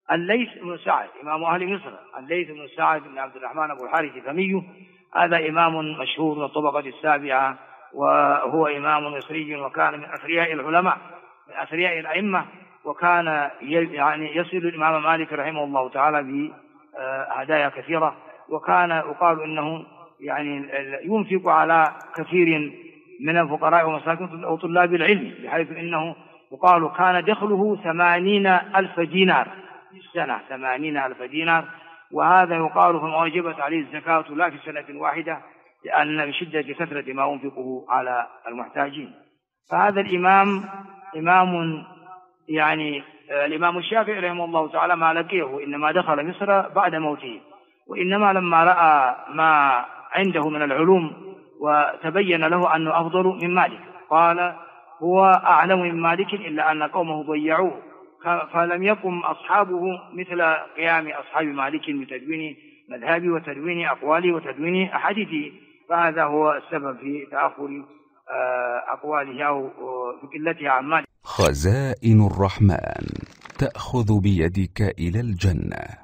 الليث بن سعد إمام أهل مصر، الليث بن سعد بن عبد الرحمن أبو الحارث التميمي، هذا إمام مشهور من الطبقة السابعة، وهو إمام مصري، وكان من أثرياء العلماء من أثرياء الأئمة، وكان يعني يصل الإمام مالك رحمه الله تعالى بهدايا كثيرة، وكان يقال إنه يعني ينفق على كثير من الفقراء ومساكين وطلاب العلم، بحيث إنه يقال كان دخله 80,000 دينار في السنة، 80,000 دينار، وهذا يقال فما وجبت عليه الزكاة لا في سنة واحدة، لأن بشدة كثرة ما ينفقه على المحتاجين. فهذا الإمام إمام يعني الإمام الشافعي رحمه الله تعالى ما لقيه إنما دخل مصر بعد موته، وإنما لما رأى ما عنده من العلوم وتبين له أنه أفضل من مالك قال هو أعلم من مالك إلا أن قومه ضيعوه، فلم يقم أصحابه مثل قيام أصحاب مالك بتدوين مذهبه وتدوين أقواله وتدوين أحاديثه، فهذا هو السبب في تأخر أقواله أو في قلتها عن مالك. خزائن الرحمن تأخذ بيدك إلى الجنة.